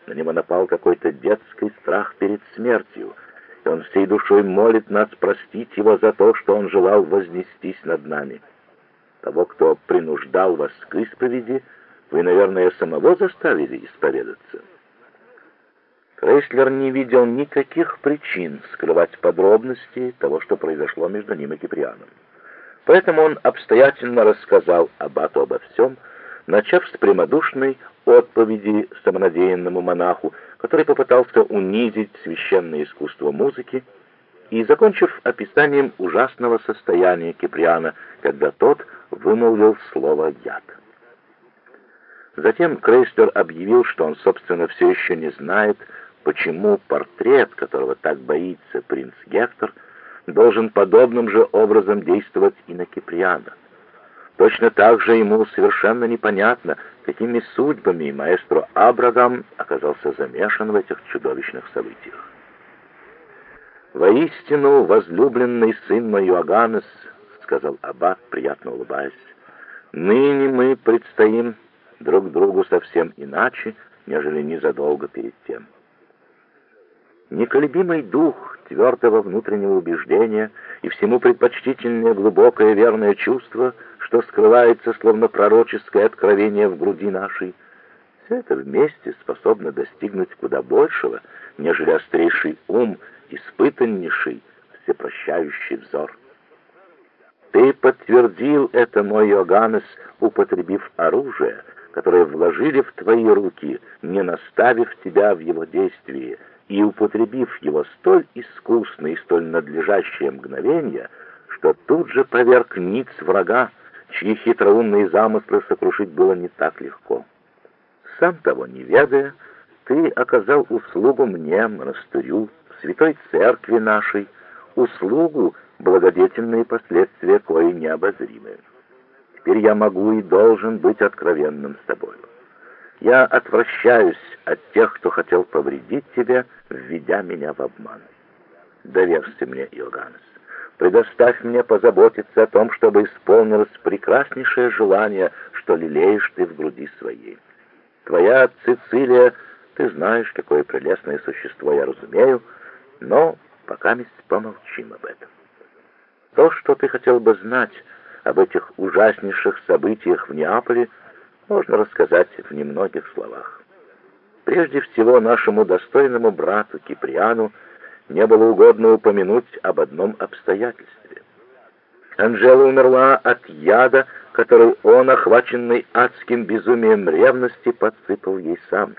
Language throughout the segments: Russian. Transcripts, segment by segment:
На него напал какой-то детский страх перед смертью, и он всей душой молит нас простить его за то, что он желал вознестись над нами. Того, кто принуждал вас к исповеди, вы, наверное, самого заставили исповедаться». Крейслер не видел никаких причин скрывать подробности того, что произошло между ним и Киприаном. Поэтому он обстоятельно рассказал аббату обо всем, начав с прямодушной отповеди самонадеянному монаху, который попытался унизить священное искусство музыки, и закончив описанием ужасного состояния Киприана, когда тот вымолвил слово «яд». Затем Крейслер объявил, что он, собственно, все еще не знает, почему портрет, которого так боится принц Гектор, должен подобным же образом действовать и на Киприана. Точно так же ему совершенно непонятно, какими судьбами маэстро Абрагам оказался замешан в этих чудовищных событиях. «Воистину, возлюбленный сын мой Иоганнес, — сказал аббат, приятно улыбаясь, — ныне мы предстоим друг другу совсем иначе, нежели незадолго перед тем. Неколебимый дух твердого внутреннего убеждения и всему предпочтительнее глубокое верное чувство, что скрывается, словно пророческое откровение в груди нашей, все это вместе способно достигнуть куда большего, нежели острейший ум, испытаннейший, всепрощающий взор. Ты подтвердил это, мой Иоганнес, употребив оружие, которое вложили в твои руки, не наставив тебя в его действии, и употребив его столь искусно и столь надлежащее мгновение, что тут же поверг ниц врага, чьи хитроумные замыслы сокрушить было не так легко. Сам того не ведая, ты оказал услугу мне, монастырю, святой церкви нашей, услугу, благодетельные последствия кои необозримы. Теперь я могу и должен быть откровенным с тобой. Я отвращаюсь от тех, кто хотел повредить тебе, введя меня в обман. Доверься мне, Иоганнес. Предоставь мне позаботиться о том, чтобы исполнилось прекраснейшее желание, что лелеешь ты в груди своей. Твоя Цицилия, ты знаешь, какое прелестное существо я разумею, но пока помолчим об этом. То, что ты хотел бы знать об этих ужаснейших событиях в Неаполе, можно рассказать в немногих словах. Прежде всего, нашему достойному брату Киприану не было угодно упомянуть об одном обстоятельстве. Анжела умерла от яда, который он, охваченный адским безумием ревности, подсыпал ей сам.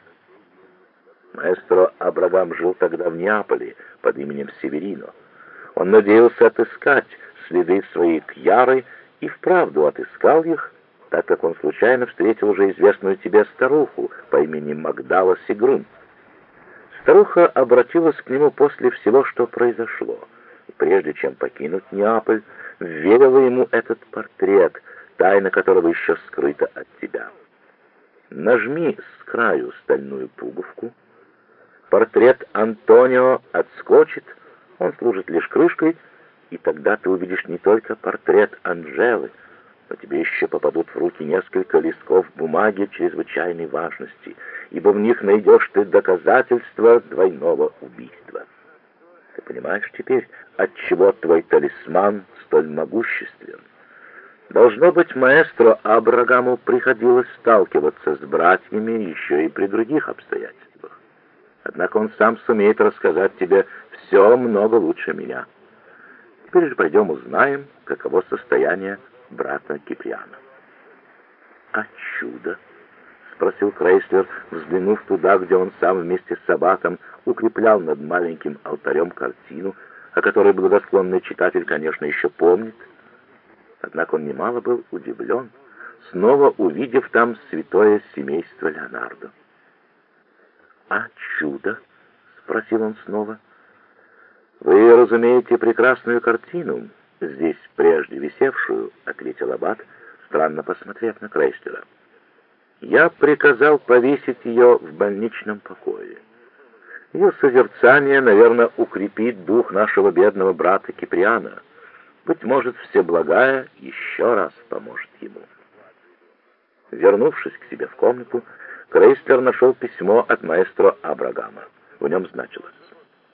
Маэстро Абрагам жил тогда в Неаполе под именем Северино. Он надеялся отыскать следы своей Кьяры и вправду отыскал их, так как он случайно встретил уже известную тебе старуху по имени Магдала Сигрун. Старуха обратилась к нему после всего, что произошло, и прежде чем покинуть Неаполь, вверила ему этот портрет, тайна которого еще скрыта от тебя. Нажми с краю стальную пуговку, портрет Антонио отскочит, он служит лишь крышкой, и тогда ты увидишь не только портрет Анжелы, но тебе еще попадут в руки несколько листков бумаги чрезвычайной важности, ибо в них найдешь ты доказательства двойного убийства. Ты понимаешь теперь, отчего твой талисман столь могуществен? Должно быть, маэстро Абрагаму приходилось сталкиваться с братьями еще и при других обстоятельствах. Однако он сам сумеет рассказать тебе все много лучше меня. Теперь же пойдем узнаем, каково состояние брата Киприана. «А чудо?» — спросил Крейслер, взглянув туда, где он сам вместе с аббатом укреплял над маленьким алтарем картину, о которой благосклонный читатель, конечно, еще помнит. Однако он немало был удивлен, снова увидев там святое семейство Леонардо. «А чудо?» — спросил он снова. «Вы разумеете прекрасную картину, здесь прежде висевшую», — ответил аббат, странно посмотрев на Крейслера. «Я приказал повесить ее в больничном покое. Ее созерцание, наверное, укрепит дух нашего бедного брата Киприана. Быть может, Всеблагая еще раз поможет ему». Вернувшись к себе в комнату, Крейслер нашел письмо от маэстро Абрагама. В нем значилось: